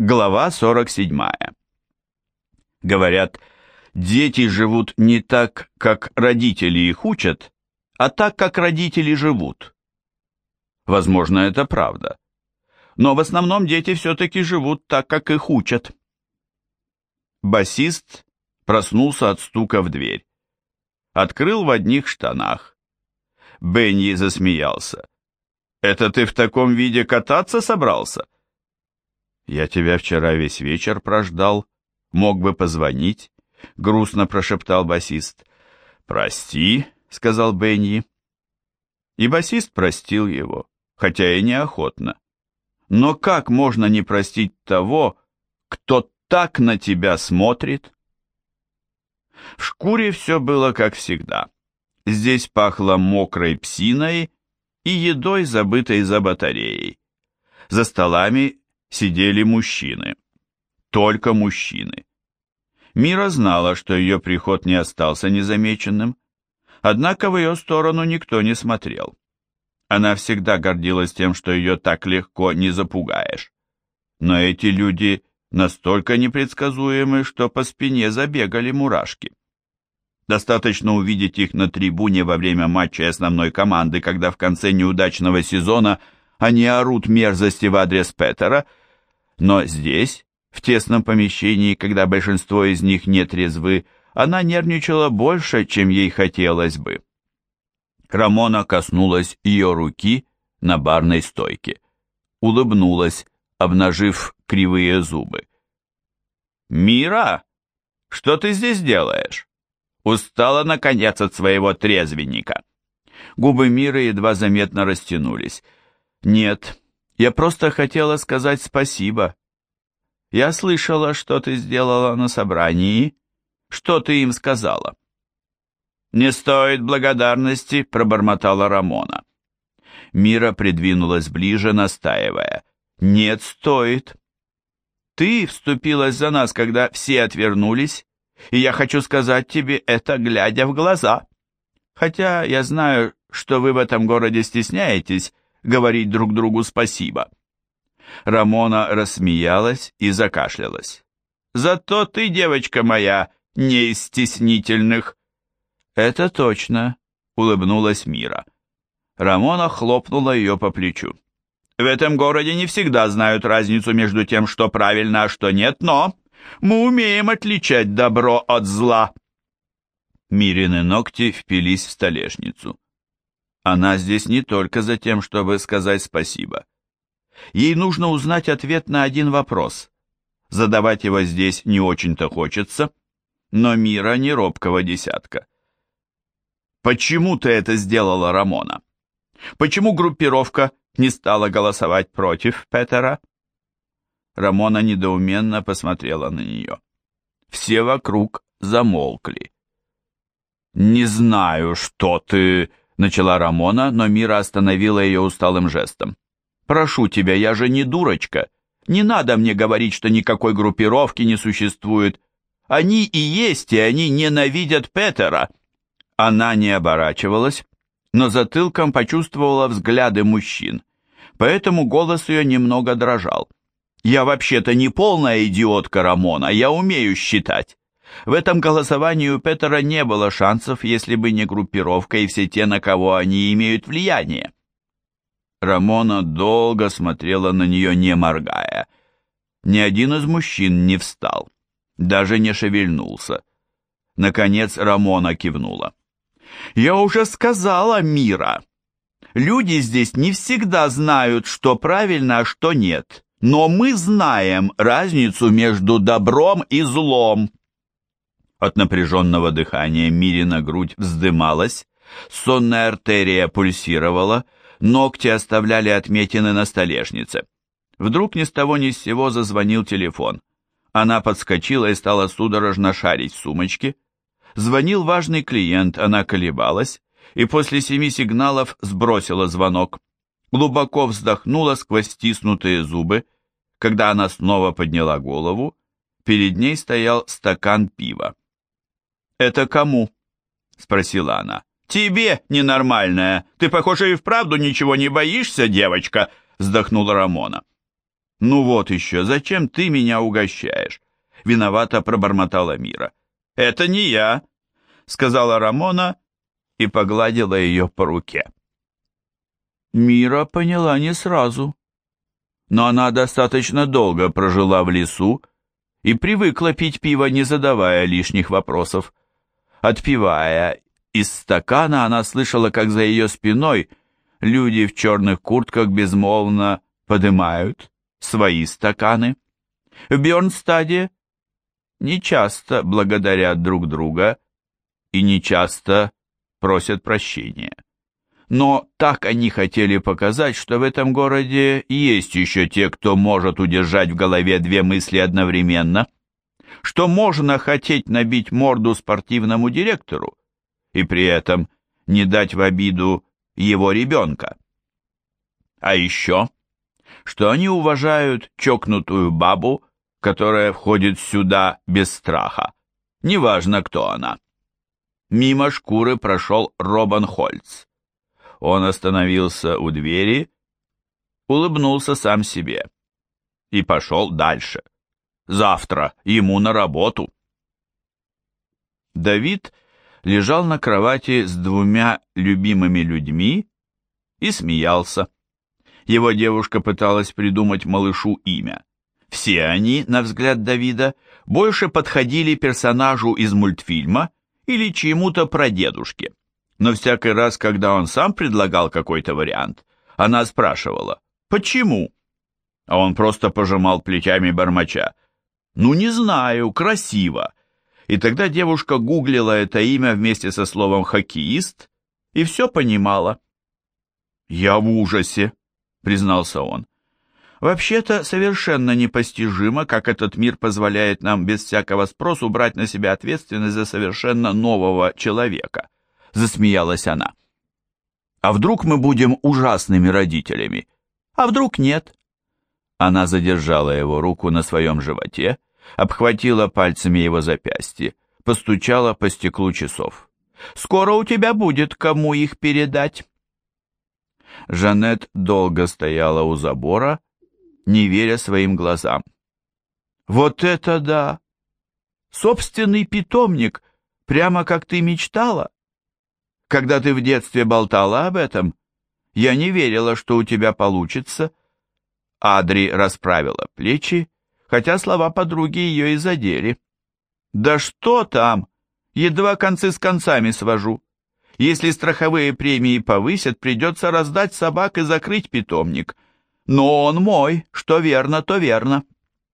Глава 47. Говорят, дети живут не так, как родители их учат, а так, как родители живут. Возможно, это правда. Но в основном дети все-таки живут так, как их учат. Басист проснулся от стука в дверь. Открыл в одних штанах. Бенни засмеялся. «Это ты в таком виде кататься собрался?» «Я тебя вчера весь вечер прождал. Мог бы позвонить», — грустно прошептал басист. «Прости», — сказал Бенни. И басист простил его, хотя и неохотно. Но как можно не простить того, кто так на тебя смотрит? В шкуре все было как всегда. Здесь пахло мокрой псиной и едой, забытой за батареей. За столами сидели мужчины. Только мужчины. Мира знала, что ее приход не остался незамеченным, однако в ее сторону никто не смотрел. Она всегда гордилась тем, что ее так легко не запугаешь. Но эти люди настолько непредсказуемы, что по спине забегали мурашки. Достаточно увидеть их на трибуне во время матча основной команды, когда в конце неудачного сезона они орут мерзости в адрес Петера, но здесь, в тесном помещении, когда большинство из них не трезвы, она нервничала больше, чем ей хотелось бы. Рамона коснулась ее руки на барной стойке. Улыбнулась, обнажив кривые зубы. «Мира, что ты здесь делаешь? Устала, наконец, от своего трезвенника?» Губы Миры едва заметно растянулись. «Нет, я просто хотела сказать спасибо. Я слышала, что ты сделала на собрании. Что ты им сказала?» «Не стоит благодарности», — пробормотала Рамона. Мира придвинулась ближе, настаивая. «Нет, стоит. Ты вступилась за нас, когда все отвернулись, и я хочу сказать тебе это, глядя в глаза. Хотя я знаю, что вы в этом городе стесняетесь говорить друг другу спасибо». Рамона рассмеялась и закашлялась. «Зато ты, девочка моя, не из стеснительных». «Это точно», — улыбнулась Мира. Рамона хлопнула ее по плечу. «В этом городе не всегда знают разницу между тем, что правильно, а что нет, но мы умеем отличать добро от зла». Мирины ногти впились в столешницу. Она здесь не только за тем, чтобы сказать спасибо. Ей нужно узнать ответ на один вопрос. Задавать его здесь не очень-то хочется, но Мира не робкого десятка. «Почему ты это сделала, Рамона? Почему группировка не стала голосовать против Петера?» Рамона недоуменно посмотрела на нее. Все вокруг замолкли. «Не знаю, что ты...» — начала Рамона, но Мира остановила ее усталым жестом. «Прошу тебя, я же не дурочка. Не надо мне говорить, что никакой группировки не существует. Они и есть, и они ненавидят Петера». Она не оборачивалась, но затылком почувствовала взгляды мужчин, поэтому голос ее немного дрожал. «Я вообще-то не полная идиотка, Рамона, я умею считать. В этом голосовании у Петера не было шансов, если бы не группировка и все те, на кого они имеют влияние». Рамона долго смотрела на нее, не моргая. Ни один из мужчин не встал, даже не шевельнулся. Наконец Рамона кивнула. «Я уже сказала, Мира. Люди здесь не всегда знают, что правильно, а что нет. Но мы знаем разницу между добром и злом». От напряженного дыхания Мирина грудь вздымалась, сонная артерия пульсировала, ногти оставляли отметины на столешнице. Вдруг ни с того ни с сего зазвонил телефон. Она подскочила и стала судорожно шарить в сумочке. Звонил важный клиент, она колебалась, и после 7 сигналов сбросила звонок. Глубоко вздохнула сквозь стиснутые зубы. Когда она снова подняла голову, перед ней стоял стакан пива. «Это кому?» — спросила она. «Тебе, ненормальная! Ты, похоже, и вправду ничего не боишься, девочка!» — вздохнула Рамона. «Ну вот еще, зачем ты меня угощаешь?» — виновато пробормотала Мира. «Это не я», — сказала Рамона и погладила ее по руке. Мира поняла не сразу, но она достаточно долго прожила в лесу и привыкла пить пиво, не задавая лишних вопросов. Отпивая из стакана, она слышала, как за ее спиной люди в черных куртках безмолвно подымают свои стаканы. В Бьернстаде нечасто благодарят друг друга и нечасто просят прощения. Но так они хотели показать, что в этом городе есть еще те, кто может удержать в голове две мысли одновременно, что можно хотеть набить морду спортивному директору и при этом не дать в обиду его ребенка. А еще, что они уважают чокнутую бабу, которая входит сюда без страха, неважно, кто она. Мимо шкуры прошел Робан Хольц. Он остановился у двери, улыбнулся сам себе и пошел дальше. Завтра ему на работу. Давид лежал на кровати с двумя любимыми людьми и смеялся. Его девушка пыталась придумать малышу имя. Все они, на взгляд Давида, больше подходили персонажу из мультфильма или чьему-то прадедушке. Но всякий раз, когда он сам предлагал какой-то вариант, она спрашивала «Почему?», а он просто пожимал плечами бормоча «Ну, не знаю, красиво». И тогда девушка гуглила это имя вместе со словом «хоккеист» и все понимала. «Я в ужасе», — признался он. «Вообще-то совершенно непостижимо, как этот мир позволяет нам без всякого спросу брать на себя ответственность за совершенно нового человека», — засмеялась она. «А вдруг мы будем ужасными родителями? А вдруг нет?» Она задержала его руку на своем животе, обхватила пальцами его запястье, постучала по стеклу часов. «Скоро у тебя будет кому их передать». Жанет долго стояла у забора, не веря своим глазам. «Вот это да! Собственный питомник, прямо как ты мечтала. Когда ты в детстве болтала об этом, я не верила, что у тебя получится». Адри расправила плечи, хотя слова подруги ее и задели. «Да что там? Едва концы с концами свожу. Если страховые премии повысят, придется раздать собак и закрыть питомник. Но он мой, что верно, то верно».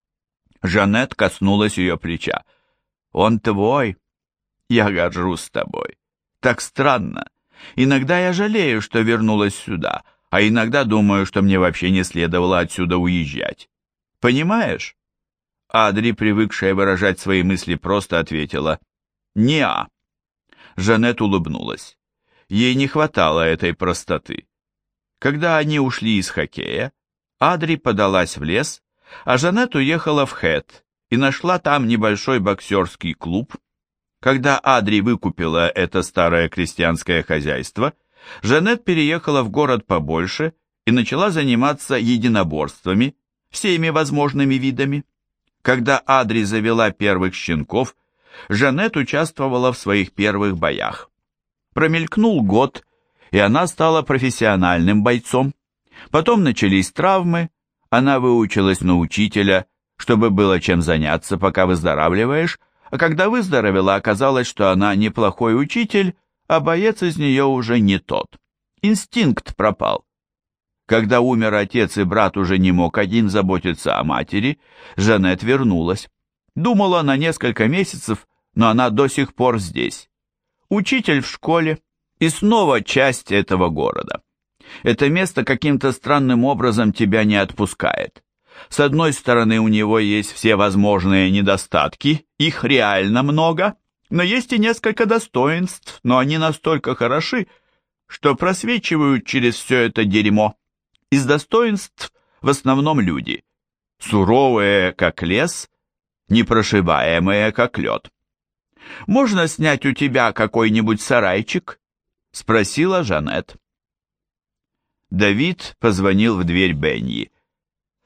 Жанет коснулась ее плеча. «Он твой. Я горжусь тобой. Так странно. Иногда я жалею, что вернулась сюда, а иногда думаю, что мне вообще не следовало отсюда уезжать. Понимаешь?» Адри, привыкшая выражать свои мысли, просто ответила «Не-а». Жанет улыбнулась. Ей не хватало этой простоты. Когда они ушли из хоккея, Адри подалась в лес, а Жанет уехала в Хэт и нашла там небольшой боксерский клуб. Когда Адри выкупила это старое крестьянское хозяйство, Жанет переехала в город побольше и начала заниматься единоборствами, всеми возможными видами. Когда Адри завела первых щенков, Жанет участвовала в своих первых боях. Промелькнул год, и она стала профессиональным бойцом. Потом начались травмы, она выучилась на учителя, чтобы было чем заняться, пока выздоравливаешь, а когда выздоровела, оказалось, что она неплохой учитель, а боец из нее уже не тот. Инстинкт пропал. Когда умер отец и брат уже не мог один заботиться о матери, Жанет вернулась. Думала на несколько месяцев, но она до сих пор здесь. Учитель в школе и снова часть этого города. Это место каким-то странным образом тебя не отпускает. С одной стороны, у него есть все возможные недостатки, их реально много, но есть и несколько достоинств, но они настолько хороши, что просвечивают через все это дерьмо. Из достоинств в основном люди. Суровые, как лес, непрошибаемые, как лед. «Можно снять у тебя какой-нибудь сарайчик?» — спросила Жанет. Давид позвонил в дверь Бенни.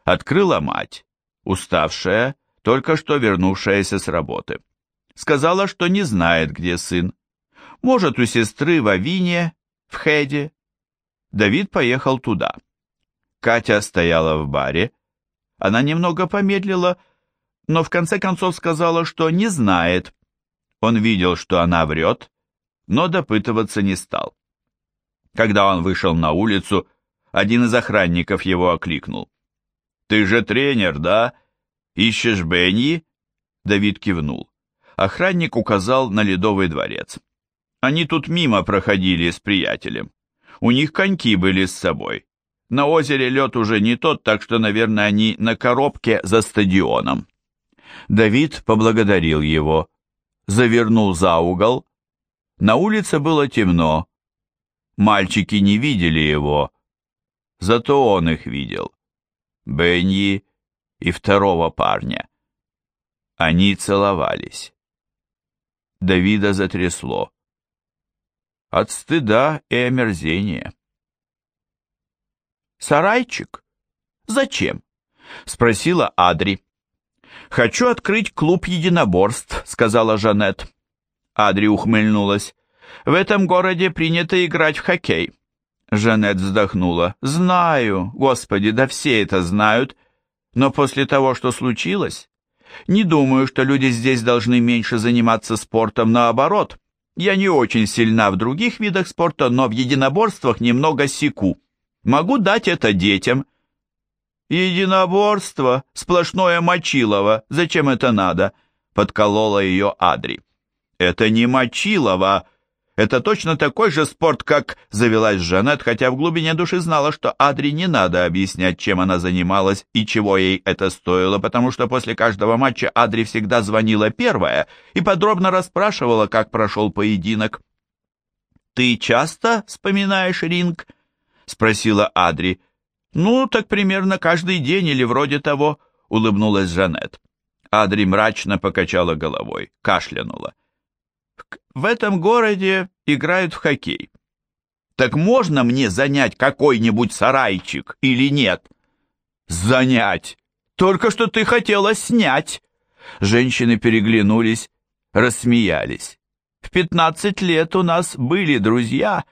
Открыла мать, уставшая, только что вернувшаяся с работы. Сказала, что не знает, где сын. Может, у сестры в Авине, в Хеде. Давид поехал туда. Катя стояла в баре. Она немного помедлила, но в конце концов сказала, что не знает. Он видел, что она врет, но допытываться не стал. Когда он вышел на улицу, один из охранников его окликнул. «Ты же тренер, да? Ищешь Бенни?» Давид кивнул. Охранник указал на Ледовый дворец. Они тут мимо проходили с приятелем. У них коньки были с собой. На озере лед уже не тот, так что, наверное, они на коробке за стадионом. Давид поблагодарил его, завернул за угол. На улице было темно. Мальчики не видели его, зато он их видел. Бенни и второго парня. Они целовались. Давида затрясло. От стыда и омерзения. «Сарайчик? Зачем?» — спросила Адри. «Хочу открыть клуб единоборств», — сказала Жанет. Адри ухмыльнулась. «В этом городе принято играть в хоккей». Жанет вздохнула. «Знаю, Господи, да все это знают. Но после того, что случилось, не думаю, что люди здесь должны меньше заниматься спортом, наоборот. Я не очень сильна в других видах спорта, но в единоборствах немного секу. Могу дать это детям». «Единоборство, сплошное мочилово, зачем это надо?» — подколола ее Адри. «Это не мочилово, это точно такой же спорт, как...» — завелась Жанет, хотя в глубине души знала, что Адри не надо объяснять, чем она занималась и чего ей это стоило, потому что после каждого матча Адри всегда звонила первая и подробно расспрашивала, как прошел поединок. «Ты часто вспоминаешь ринг?» — спросила Адри. «Ну, так примерно каждый день или вроде того», — улыбнулась Жанет. Адри мрачно покачала головой, кашлянула. «В этом городе играют в хоккей. Так можно мне занять какой-нибудь сарайчик или нет?» «Занять? Только что ты хотела снять!» Женщины переглянулись, рассмеялись. «В 15 лет у нас были друзья».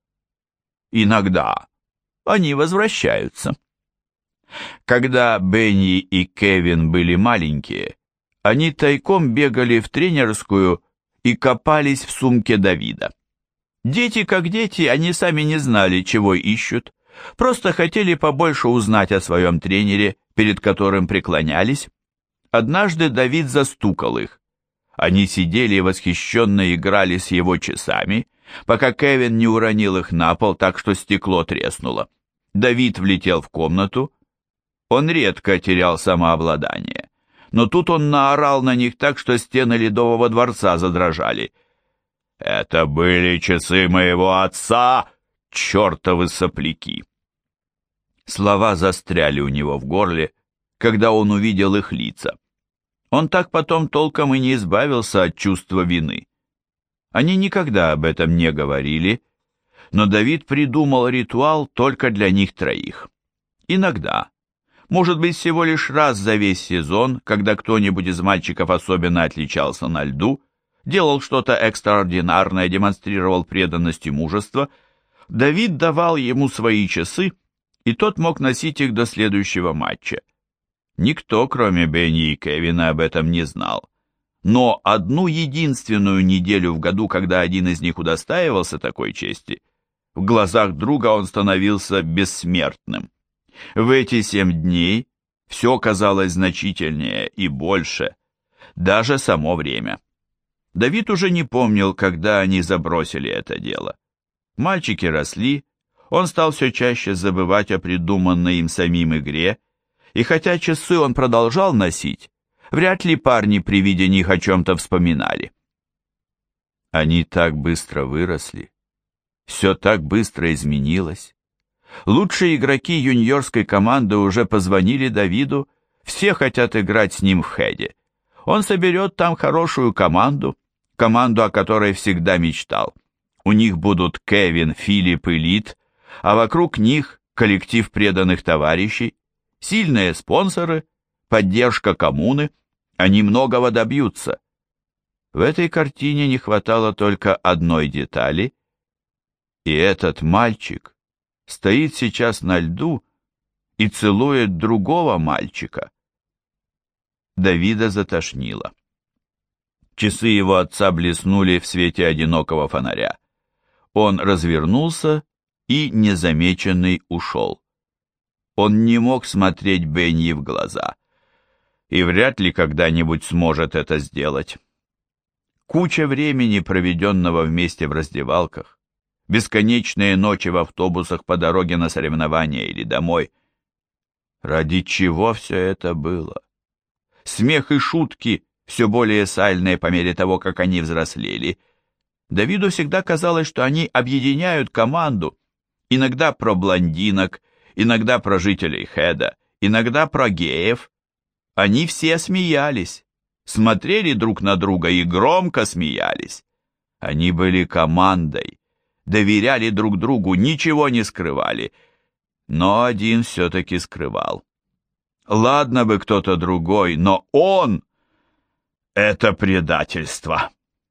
«Иногда они возвращаются». Когда Бенни и Кевин были маленькие, они тайком бегали в тренерскую и копались в сумке Давида. Дети как дети, они сами не знали, чего ищут, просто хотели побольше узнать о своем тренере, перед которым преклонялись. Однажды Давид застукал их. Они сидели и восхищенно играли с его часами, пока Кевин не уронил их на пол, так что стекло треснуло. Давид влетел в комнату. Он редко терял самообладание, но тут он наорал на них так, что стены Ледового дворца задрожали. «Это были часы моего отца, чертовы сопляки!» Слова застряли у него в горле, когда он увидел их лица. Он так потом толком и не избавился от чувства вины. Они никогда об этом не говорили, но Давид придумал ритуал только для них троих. Иногда, может быть, всего лишь раз за весь сезон, когда кто-нибудь из мальчиков особенно отличался на льду, делал что-то экстраординарное, демонстрировал преданность и мужество, Давид давал ему свои часы, и тот мог носить их до следующего матча. Никто, кроме Бенни и Кевина, об этом не знал. Но одну единственную неделю в году, когда один из них удостаивался такой чести, в глазах друга он становился бессмертным. В эти 7 дней все казалось значительнее и больше, даже само время. Давид уже не помнил, когда они забросили это дело. Мальчики росли, он стал все чаще забывать о придуманной им самим игре, и хотя часы он продолжал носить, вряд ли парни при виде них о чем-то вспоминали. Они так быстро выросли, все так быстро изменилось. Лучшие игроки юниорской команды уже позвонили Давиду, все хотят играть с ним в Хеде. Он соберет там хорошую команду, о которой всегда мечтал. У них будут Кевин, Филипп и Лид, а вокруг них коллектив преданных товарищей. Сильные спонсоры, поддержка коммуны, они многого добьются. В этой картине не хватало только одной детали, и этот мальчик стоит сейчас на льду и целует другого мальчика. Давида затошнило. Часы его отца блеснули в свете одинокого фонаря. Он развернулся и, незамеченный, ушел. Он не мог смотреть Бенни в глаза и вряд ли когда-нибудь сможет это сделать. Куча времени, проведенного вместе в раздевалках, бесконечные ночи в автобусах по дороге на соревнования или домой. Ради чего все это было? Смех и шутки, все более сальные по мере того, как они взрослели. Давиду всегда казалось, что они объединяют команду, иногда про блондинок, иногда про жителей Хеда, иногда про геев. Они все смеялись, смотрели друг на друга и громко смеялись. Они были командой, доверяли друг другу, ничего не скрывали, но один все-таки скрывал. Ладно бы кто-то другой, но он — это предательство.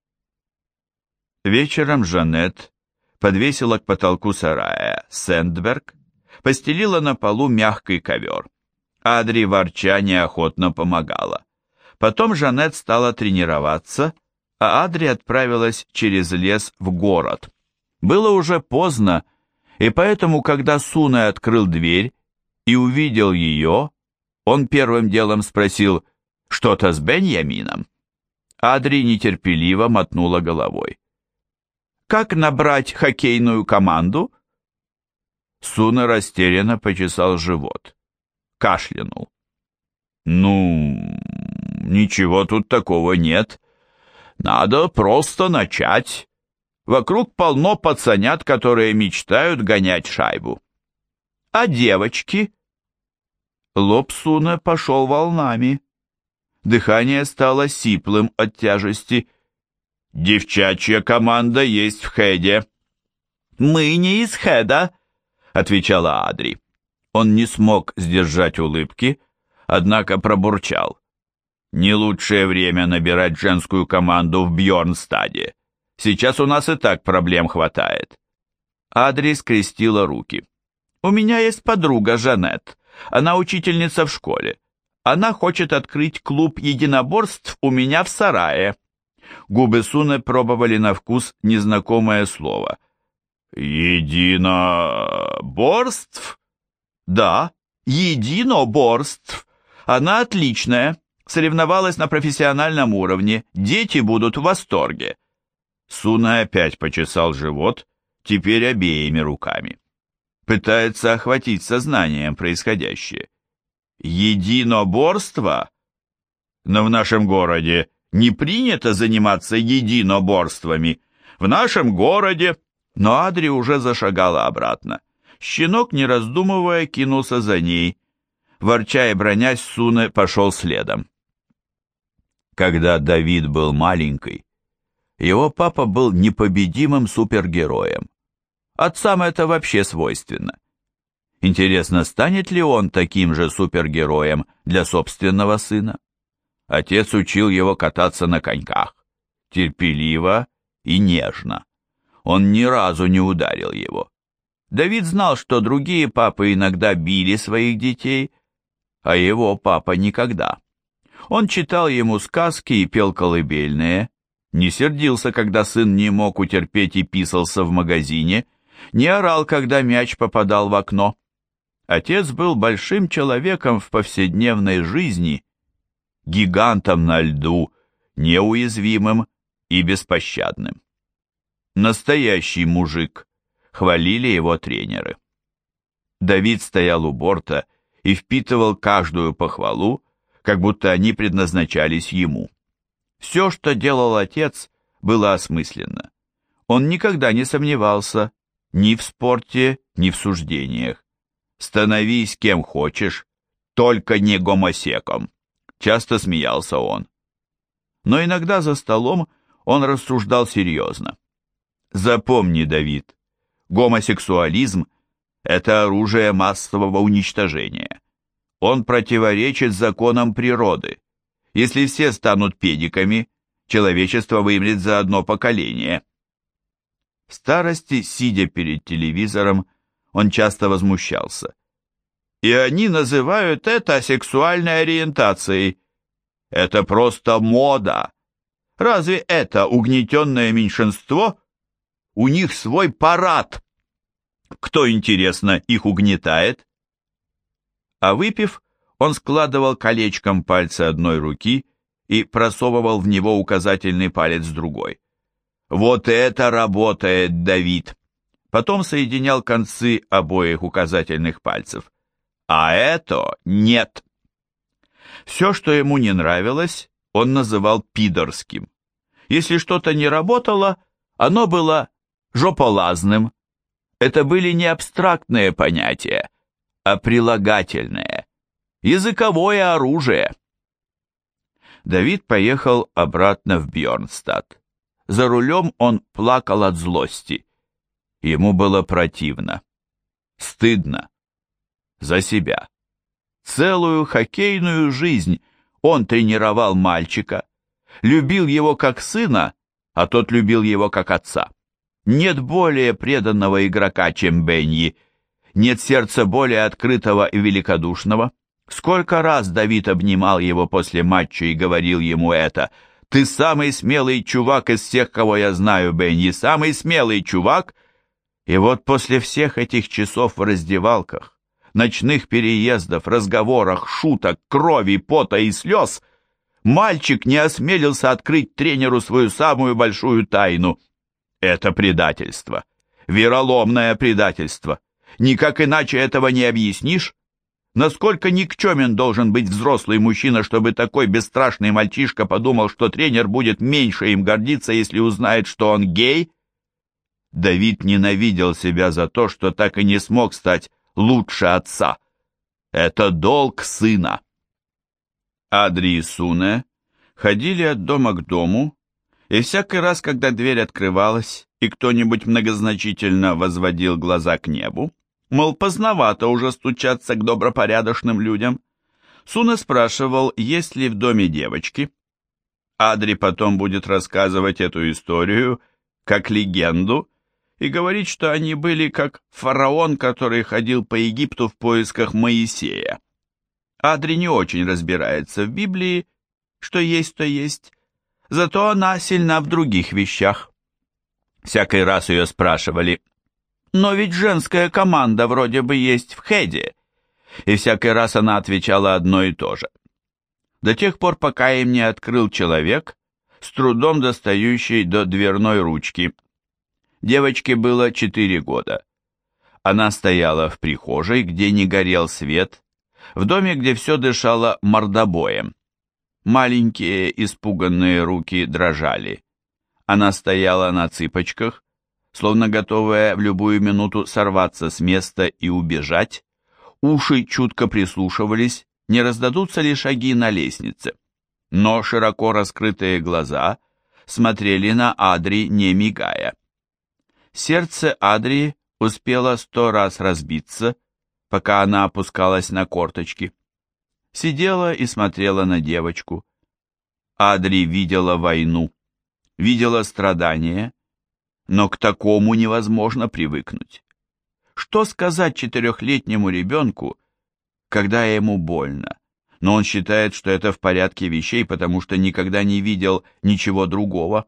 Вечером Жанет подвесила к потолку сарая сэндберг, постелила на полу мягкий ковер. Адри, ворча, неохотно помогала. Потом Жанет стала тренироваться, а Адри отправилась через лес в город. Было уже поздно, и поэтому, когда Суне открыл дверь и увидел ее, он первым делом спросил: «Что-то с Беньямином?» Адри нетерпеливо мотнула головой. «Как набрать хоккейную команду?» Суне растерянно почесал живот. Кашлянул. «Ну, ничего тут такого нет. Надо просто начать. Вокруг полно пацанят, которые мечтают гонять шайбу». «А девочки?» Лоб Суне пошел волнами. Дыхание стало сиплым от тяжести. «Девчачья команда есть в Хеде». «Мы не из Хеда», — отвечала Адри. Он не смог сдержать улыбки, однако пробурчал: «Не лучшее время набирать женскую команду в Бьорнстаде. Сейчас у нас и так проблем хватает». Адри скрестила руки. «У меня есть подруга Жанет. Она учительница в школе. Она хочет открыть клуб единоборств у меня в сарае». Губы Суне пробовали на вкус незнакомое слово. «Единоборств?» «Да, единоборств. Она отличная. Соревновалась на профессиональном уровне. Дети будут в восторге». Суне опять почесал живот, теперь обеими руками. Пытается охватить сознанием происходящее. «Единоборство? Но в нашем городе не принято заниматься единоборствами. В нашем городе...» Но Адри уже зашагала обратно. Щенок, не раздумывая, кинулся за ней. Ворча и бронясь, Суне пошел следом. Когда Давид был маленький, его папа был непобедимым супергероем. Отцам это вообще свойственно. Интересно, станет ли он таким же супергероем для собственного сына? Отец учил его кататься на коньках, терпеливо и нежно. Он ни разу не ударил его. Давид знал, что другие папы иногда били своих детей, а его папа никогда. Он читал ему сказки и пел колыбельные, не сердился, когда сын не мог утерпеть и писался в магазине, не орал, когда мяч попадал в окно. Отец был большим человеком в повседневной жизни, гигантом на льду, неуязвимым и беспощадным. Настоящий мужик, хвалили его тренеры. Давид стоял у борта и впитывал каждую похвалу, как будто они предназначались ему. Все, что делал отец, было осмысленно. Он никогда не сомневался ни в спорте, ни в суждениях. «Становись кем хочешь, только не гомосеком», часто смеялся он. Но иногда за столом он рассуждал серьезно. «Запомни, Давид, гомосексуализм – это оружие массового уничтожения. Он противоречит законам природы. Если все станут педиками, человечество вымрет за одно поколение. В старости, сидя перед телевизором, он часто возмущался. И они называют это сексуальной ориентацией. Это просто мода. Разве это угнетенное меньшинство? У них свой парад. Кто, интересно, их угнетает? А выпив, он складывал колечком пальцы одной руки и просовывал в него указательный палец другой. Вот это работает, Давид! Потом соединял концы обоих указательных пальцев. А это нет. Все, что ему не нравилось, он называл пидорским. Если что-то не работало, оно было жополазным. Это были не абстрактные понятия, а прилагательные. Языковое оружие. Давид поехал обратно в Бьорнстад. За рулем он плакал от злости. Ему было противно. Стыдно. За себя. Целую хоккейную жизнь он тренировал мальчика, любил его как сына, а тот любил его как отца. Нет более преданного игрока, чем Бенни. Нет сердца более открытого и великодушного. Сколько раз Давид обнимал его после матча и говорил ему это: «Ты самый смелый чувак из всех, кого я знаю, Бенни, самый смелый чувак!» И вот после всех этих часов в раздевалках, ночных переездов, разговорах, шуток, крови, пота и слез, мальчик не осмелился открыть тренеру свою самую большую тайну. Это предательство. Вероломное предательство. Никак иначе этого не объяснишь. Насколько никчемен должен быть взрослый мужчина, чтобы такой бесстрашный мальчишка подумал, что тренер будет меньше им гордиться, если узнает, что он гей? Давид ненавидел себя за то, что так и не смог стать лучше отца. Это долг сына. Адри и Суне ходили от дома к дому, и всякий раз, когда дверь открывалась, и кто-нибудь многозначительно возводил глаза к небу, мол, поздновато уже стучаться к добропорядочным людям, Суне спрашивал, есть ли в доме девочки. Адри потом будет рассказывать эту историю как легенду и говорить, что они были как фараон, который ходил по Египту в поисках Моисея. Адри не очень разбирается в Библии, что есть, то есть, зато она сильна в других вещах. Всякий раз ее спрашивали: «Но ведь женская команда вроде бы есть в Хеде», и всякий раз она отвечала одно и то же. До тех пор, пока им не открыл человек, с трудом достающий до дверной ручки. Девочке было 4 года. Она стояла в прихожей, где не горел свет, в доме, где все дышало мордобоем. Маленькие испуганные руки дрожали. Она стояла на цыпочках, словно готовая в любую минуту сорваться с места и убежать. Уши чутко прислушивались, не раздадутся ли шаги на лестнице. Но широко раскрытые глаза смотрели на Адри, не мигая. Сердце Адри успело 100 раз разбиться, пока она опускалась на корточки. Сидела и смотрела на девочку. Адри видела войну, видела страдания, но к такому невозможно привыкнуть. Что сказать 4-летнему ребенку, когда ему больно, но он считает, что это в порядке вещей, потому что никогда не видел ничего другого?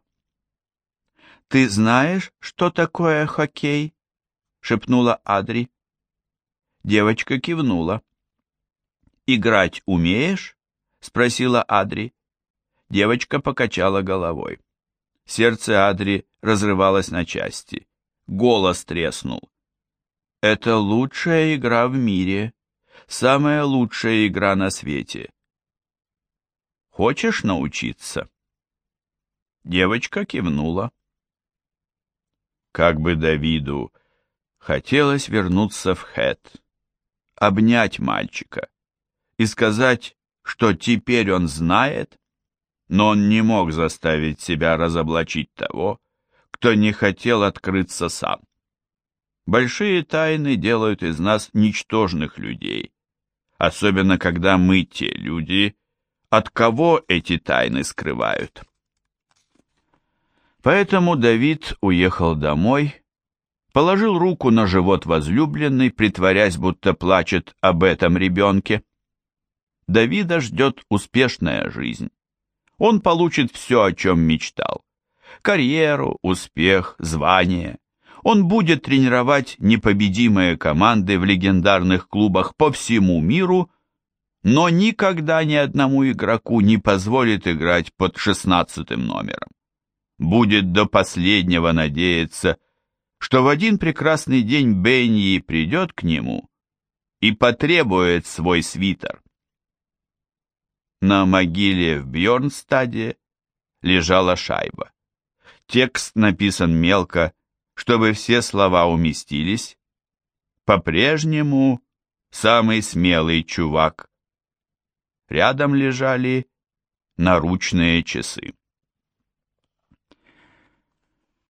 «Ты знаешь, что такое хоккей?» — шепнула Адри. Девочка кивнула. «Играть умеешь?» — спросила Адри. Девочка покачала головой. Сердце Адри разрывалось на части. Голос треснул. «Это лучшая игра в мире, самая лучшая игра на свете. Хочешь научиться?» Девочка кивнула. Как бы Давиду хотелось вернуться в Хэт, обнять мальчика и сказать, что теперь он знает, но он не мог заставить себя разоблачить того, кто не хотел открыться сам. Большие тайны делают из нас ничтожных людей, особенно когда мы те люди, от кого эти тайны скрывают. Поэтому Давид уехал домой, положил руку на живот возлюбленной, притворясь, будто плачет об этом ребенке. Давида ждет успешная жизнь. Он получит все, о чем мечтал. Карьеру, успех, звание. Он будет тренировать непобедимые команды в легендарных клубах по всему миру, но никогда ни одному игроку не позволит играть под 16-м номером. Будет до последнего надеяться, что в один прекрасный день Бенни придет к нему и потребует свой свитер. На могиле в Бьорнстаде лежала шайба. Текст написан мелко, чтобы все слова уместились. По-прежнему самый смелый чувак. Рядом лежали наручные часы.